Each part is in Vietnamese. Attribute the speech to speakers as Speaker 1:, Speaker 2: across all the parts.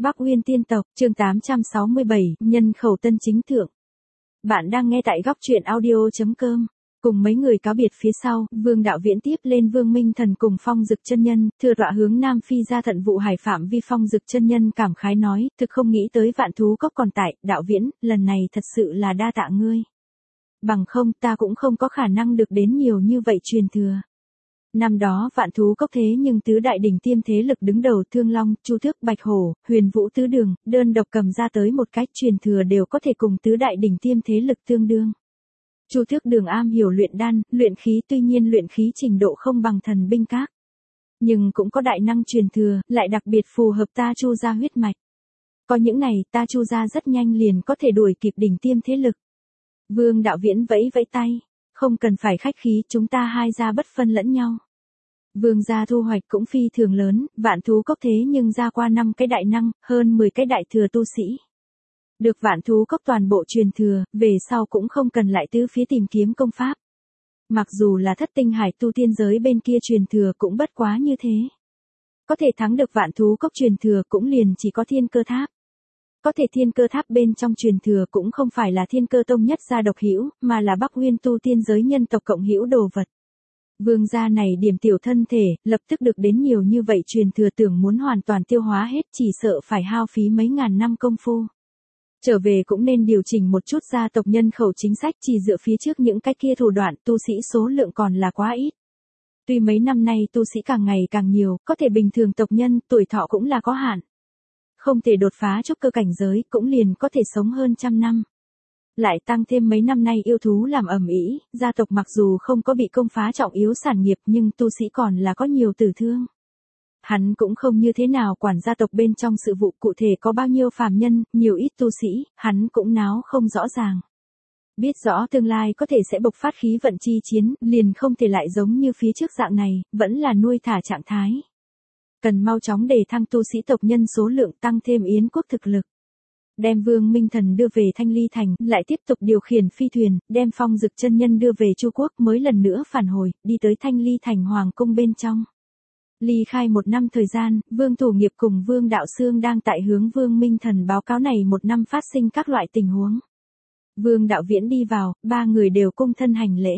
Speaker 1: Bắc Uyên tiên tộc, chương 867, nhân khẩu tân chính thượng. Bạn đang nghe tại góc truyện audio.com. Cùng mấy người cáo biệt phía sau, Vương Đạo Viễn tiếp lên Vương Minh Thần cùng Phong Dực chân nhân, thừa tọa hướng Nam Phi ra thận vụ hải phạm vi. Phong Dực chân nhân cảm khái nói, thực không nghĩ tới Vạn Thú Cốc còn tại, Đạo Viễn, lần này thật sự là đa tạ ngươi. Bằng không ta cũng không có khả năng được đến nhiều như vậy truyền thừa. Năm đó Vạn Thú Cốc thế nhưng tứ đại đỉnh tiêm thế lực đứng đầu Thương Long, Chu Tước, Bạch Hổ, Huyền Vũ tứ đường, đơn độc cầm ra tới một cách truyền thừa đều có thể cùng tứ đại đỉnh tiêm thế lực tương đương. Chu Tước đường am hiểu luyện đan, luyện khí, tuy nhiên luyện khí trình độ không bằng Thần binh các. Nhưng cũng có đại năng truyền thừa, lại đặc biệt phù hợp ta Chu gia huyết mạch. Có những này, ta Chu gia rất nhanh liền có thể đuổi kịp đỉnh tiêm thế lực. Vương Đạo Viễn vẫy vẫy tay. Không cần phải khách khí, chúng ta hai gia bất phân lẫn nhau. Vương gia thu hoạch cũng phi thường lớn, Vạn Thú Cốc thế nhưng ra qua 5 cái đại năng, hơn 10 cái đại thừa tu sĩ. Được Vạn Thú Cốc toàn bộ truyền thừa, về sau cũng không cần lại tứ phía tìm kiếm công pháp. Mặc dù là Thất Tinh Hải tu tiên giới bên kia truyền thừa cũng bất quá như thế. Có thể thắng được Vạn Thú Cốc truyền thừa cũng liền chỉ có Thiên Cơ Tháp. Có thể Thiên Cơ Tháp bên trong truyền thừa cũng không phải là Thiên Cơ Tông nhất gia độc hữu, mà là Bắc Uyên tu tiên giới nhân tộc cộng hữu đồ vật. Vương gia này điểm tiểu thân thể, lập tức được đến nhiều như vậy truyền thừa, tưởng muốn hoàn toàn tiêu hóa hết chỉ sợ phải hao phí mấy ngàn năm công phu. Trở về cũng nên điều chỉnh một chút gia tộc nhân khẩu chính sách, chỉ dựa phía trước những cái kia thủ đoạn tu sĩ số lượng còn là quá ít. Tuy mấy năm nay tu sĩ càng ngày càng nhiều, có thể bình thường tộc nhân tuổi thọ cũng là có hạn. Không thể đột phá trúc cơ cảnh giới cũng liền có thể sống hơn 100 năm. Lại tăng thêm mấy năm nay yêu thú làm ầm ĩ, gia tộc mặc dù không có bị công phá trọng yếu sản nghiệp nhưng tu sĩ còn là có nhiều tử thương. Hắn cũng không như thế nào quản gia tộc bên trong sự vụ, cụ thể có bao nhiêu phàm nhân, nhiều ít tu sĩ, hắn cũng náo không rõ ràng. Biết rõ tương lai có thể sẽ bộc phát khí vận chi chiến, liền không thể lại giống như phía trước dạng này, vẫn là nuôi thả trạng thái. Cần mau chóng đề thăng tu sĩ tộc nhân số lượng, tăng thêm Yến quốc thực lực. Đem Vương Minh Thần đưa về Thanh Ly Thành, lại tiếp tục điều khiển phi thuyền, đem Phong Dực chân nhân đưa về Chu Quốc, mới lần nữa phản hồi, đi tới Thanh Ly Thành Hoàng cung bên trong. Ly khai 1 năm thời gian, Vương Thủ Nghiệp cùng Vương Đạo Xương đang tại hướng Vương Minh Thần báo cáo này 1 năm phát sinh các loại tình huống. Vương Đạo Viễn đi vào, 3 người đều cung thân hành lễ.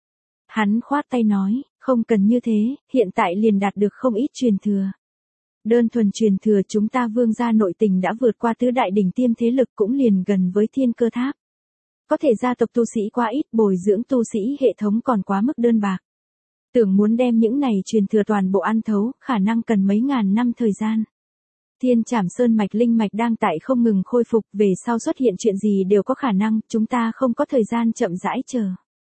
Speaker 1: Hắn khoát tay nói, không cần như thế, hiện tại liền đạt được không ít truyền thừa. Đơn thuần truyền thừa chúng ta Vương gia nội tình đã vượt qua tứ đại đỉnh tiêm thế lực, cũng liền gần với Thiên Cơ Tháp. Có thể gia tộc tu sĩ quá ít, bồi dưỡng tu sĩ hệ thống còn quá mức đơn bạc. Tưởng muốn đem những này truyền thừa toàn bộ ăn thấu, khả năng cần mấy ngàn năm thời gian. Thiên Trảm Sơn mạch linh mạch đang tại không ngừng khôi phục, về sau xuất hiện chuyện gì đều có khả năng, chúng ta không có thời gian chậm rãi chờ.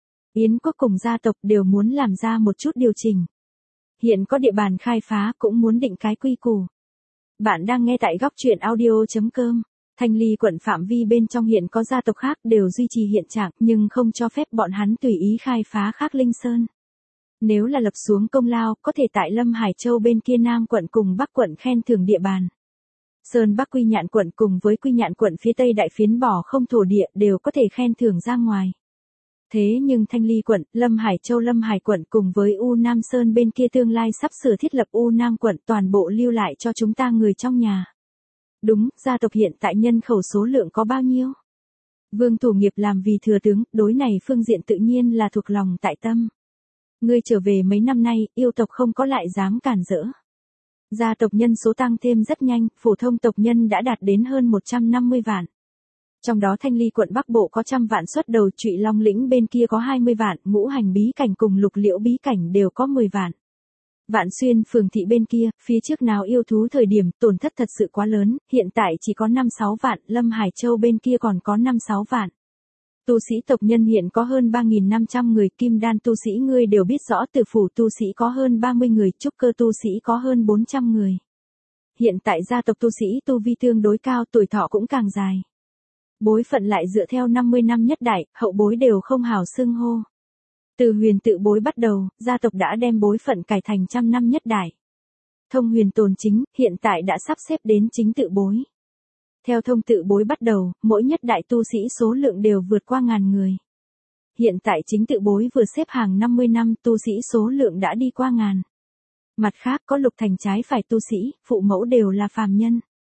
Speaker 1: Yến quốc cùng gia tộc đều muốn làm ra một chút điều chỉnh. Hiện có địa bàn khai phá cũng muốn định cái quy củ. Bạn đang nghe tại góc truyện audio.com. Thanh Ly quận phạm vi bên trong hiện có gia tộc khác đều duy trì hiện trạng, nhưng không cho phép bọn hắn tùy ý khai phá khác Linh Sơn. Nếu là lập xuống công lao, có thể tại Lâm Hải Châu bên kia Nam quận cùng Bắc quận khen thưởng địa bàn. Sơn Bắc Quy Nhạn quận cùng với Quy Nhạn quận phía Tây đại phiến bỏ không thổ địa đều có thể khen thưởng ra ngoài. Thế nhưng Thanh Ly quận, Lâm Hải Châu Lâm Hải quận cùng với U Nam Sơn bên kia tương lai sắp sửa thiết lập U Nam quận toàn bộ lưu lại cho chúng ta người trong nhà. Đúng, gia tộc hiện tại nhân khẩu số lượng có bao nhiêu? Vương Thủ Nghiệp làm vì thừa tướng, đối này phương diện tự nhiên là thuộc lòng tại tâm. Ngươi trở về mấy năm nay, yêu tộc không có lại dám cản rỡ. Gia tộc nhân số tăng thêm rất nhanh, phổ thông tộc nhân đã đạt đến hơn 150 vạn. Trong đó Thanh Ly quận Bắc Bộ có 100 vạn xuất đầu, Trụy Long lĩnh bên kia có 20 vạn, Ngũ Hành bí cảnh cùng Lục Liễu bí cảnh đều có 10 vạn. Vạn Xuyên phường thị bên kia, phía trước nào yêu thú thời điểm tổn thất thật sự quá lớn, hiện tại chỉ có 5-6 vạn, Lâm Hải Châu bên kia còn có 5-6 vạn. Tu sĩ tộc nhân hiện có hơn 3.500 người, kim đan tu sĩ ngươi đều biết rõ, tử phủ tu sĩ có hơn 30 người, trúc cơ tu sĩ có hơn 400 người. Hiện tại gia tộc tu sĩ tu vi tương đối cao, tuổi thọ cũng càng dài. Bối phận lại dựa theo 50 năm nhất đại, hậu bối đều không hào xưng hô. Từ huyền tự bối bắt đầu, gia tộc đã đem bối phận cải thành 100 năm nhất đại. Thông huyền tồn chính, hiện tại đã sắp xếp đến chính tự bối. Theo thông tự bối bắt đầu, mỗi nhất đại tu sĩ số lượng đều vượt qua 1000 người. Hiện tại chính tự bối vừa xếp hàng 50 năm, tu sĩ số lượng đã đi qua 1000. Mặt khác có lục thành trái phải tu sĩ, phụ mẫu đều là phàm nhân.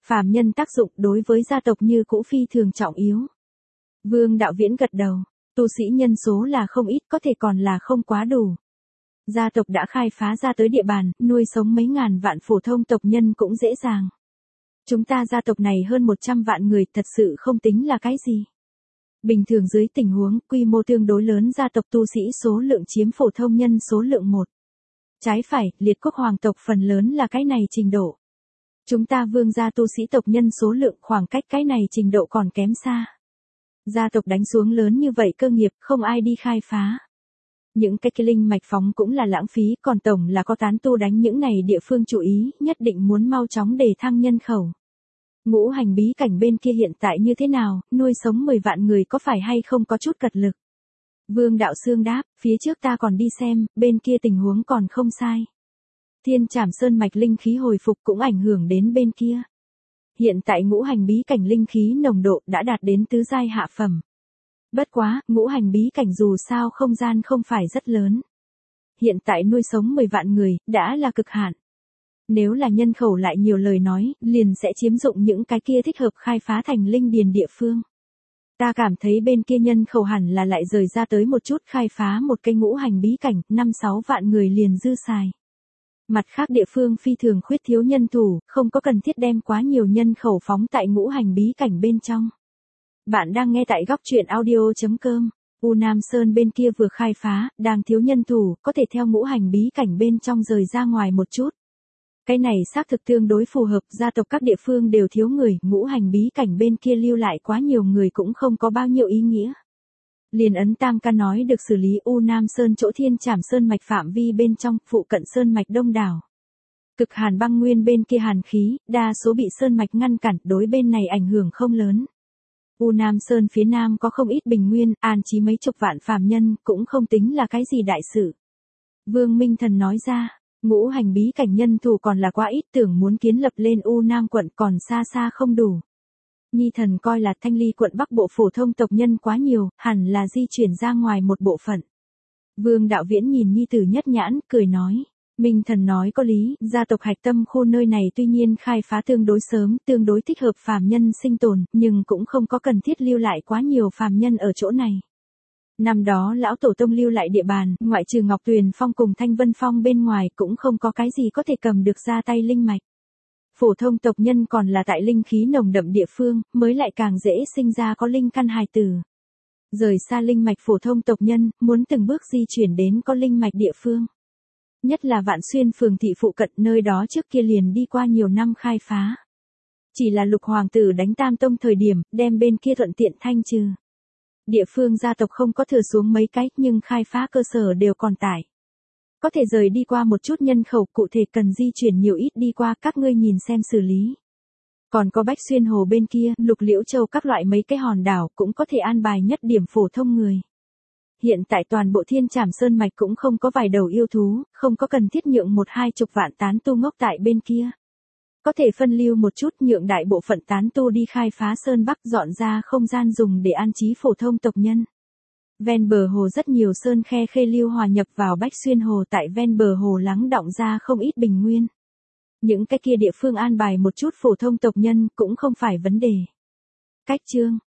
Speaker 1: Phàm nhân tác dụng đối với gia tộc như cũ phi thường trọng yếu. Vương Đạo Viễn gật đầu, tu sĩ nhân số là không ít, có thể còn là không quá đủ. Gia tộc đã khai phá ra tới địa bàn, nuôi sống mấy ngàn vạn phổ thông tộc nhân cũng dễ dàng. Chúng ta gia tộc này hơn 100 vạn người, thật sự không tính là cái gì. Bình thường dưới tình huống quy mô tương đối lớn, gia tộc tu sĩ số lượng chiếm phổ thông nhân số lượng 1. Trái phải, liệt quốc hoàng tộc phần lớn là cái này trình độ. Chúng ta vương gia tu sĩ tộc nhân số lượng khoảng cách cái này trình độ còn kém xa. Gia tộc đánh xuống lớn như vậy cơ nghiệp, không ai đi khai phá. Những cái linh mạch phóng cũng là lãng phí, còn tổng là có tán tu đánh những này địa phương chú ý, nhất định muốn mau chóng đề thăng nhân khẩu. Ngũ hành bí cảnh bên kia hiện tại như thế nào, nuôi sống 10 vạn người có phải hay không có chút cật lực? Vương Đạo Sương đáp, phía trước ta còn đi xem, bên kia tình huống còn không sai. Thiên Trảm Sơn mạch linh khí hồi phục cũng ảnh hưởng đến bên kia. Hiện tại ngũ hành bí cảnh linh khí nồng độ đã đạt đến tứ giai hạ phẩm. Bất quá, ngũ hành bí cảnh dù sao không gian không phải rất lớn. Hiện tại nuôi sống 10 vạn người, đã là cực hạn. Nếu là nhân khẩu lại nhiều lời nói, liền sẽ chiếm dụng những cái kia thích hợp khai phá thành linh điền địa phương. Ta cảm thấy bên kia nhân khẩu hẳn là lại rời ra tới một chút, khai phá một cái ngũ hành bí cảnh, 5-6 vạn người liền dư xài. Mặt khác địa phương phi thường khuyết thiếu nhân thủ, không có cần thiết đem quá nhiều nhân khẩu phóng tại ngũ hành bí cảnh bên trong. Bạn đang nghe tại góc truyện audio.com. U Nam Sơn bên kia vừa khai phá, đang thiếu nhân thủ, có thể theo ngũ hành bí cảnh bên trong rời ra ngoài một chút. Cái này xác thực tương đối phù hợp, gia tộc các địa phương đều thiếu người, ngũ hành bí cảnh bên kia lưu lại quá nhiều người cũng không có bao nhiêu ý nghĩa. Liền ấn Tam Ca nói được xử lý U Nam Sơn chỗ Thiên Trảm Sơn mạch phạm vi bên trong, phụ cận Sơn mạch đông đảo. Cực hàn băng nguyên bên kia hàn khí, đa số bị Sơn mạch ngăn cản, đối bên này ảnh hưởng không lớn. U Nam Sơn phía nam có không ít bình nguyên, an trí mấy chục vạn phàm nhân, cũng không tính là cái gì đại sự. Vương Minh Thần nói ra, ngũ hành bí cảnh nhân thủ còn là quá ít, tưởng muốn kiến lập lên U Nam quận còn xa xa không đủ. Nhi thần coi là Thanh Ly quận Bắc bộ phổ thông tộc nhân quá nhiều, hẳn là di chuyển ra ngoài một bộ phận. Vương Đạo Viễn nhìn nhi tử nhất nhãn, cười nói. Minh Thần nói có lý, gia tộc hạch tâm khu nơi này tuy nhiên khai phá tương đối sớm, tương đối thích hợp phàm nhân sinh tồn, nhưng cũng không có cần thiết lưu lại quá nhiều phàm nhân ở chỗ này. Năm đó lão tổ tông lưu lại địa bàn, ngoại trừ Ngọc Tuyền Phong cùng Thanh Vân Phong bên ngoài cũng không có cái gì có thể cầm được ra tay linh mạch. Phổ thông tộc nhân còn là tại linh khí nồng đậm địa phương, mới lại càng dễ sinh ra có linh căn hài tử. Rời xa linh mạch phổ thông tộc nhân, muốn từng bước di chuyển đến có linh mạch địa phương. Nhất là Vạn Xuyên phường thị phụ cận, nơi đó trước kia liền đi qua nhiều năm khai phá. Chỉ là Lục hoàng tử đánh Tam tông thời điểm, đem bên kia thuận tiện thanh trừ. Địa phương gia tộc không có thừa xuống mấy cái, nhưng khai phá cơ sở đều còn tại. Có thể rời đi qua một chút nhân khẩu, cụ thể cần di chuyển nhiều ít đi qua, các ngươi nhìn xem xử lý. Còn có Bách Xuyên Hồ bên kia, Lục Liễu Châu các loại mấy cái hòn đảo cũng có thể an bài nhất điểm phổ thông người. Hiện tại toàn bộ Thiên Trảm Sơn mạch cũng không có vài đầu yêu thú, không có cần thiết nhượng 1-20 vạn tán tu ngốc tại bên kia. Có thể phân lưu một chút, nhượng đại bộ phận tán tu đi khai phá Sơn Bắc, dọn ra không gian dùng để an trí phổ thông tộc nhân. Ven bờ hồ rất nhiều sơn khe khê lưu hòa nhập vào Bách Xuyên Hồ, tại ven bờ hồ lắng đọng ra không ít bình nguyên. Những cái kia địa phương an bài một chút phổ thông tộc nhân cũng không phải vấn đề. Cách chương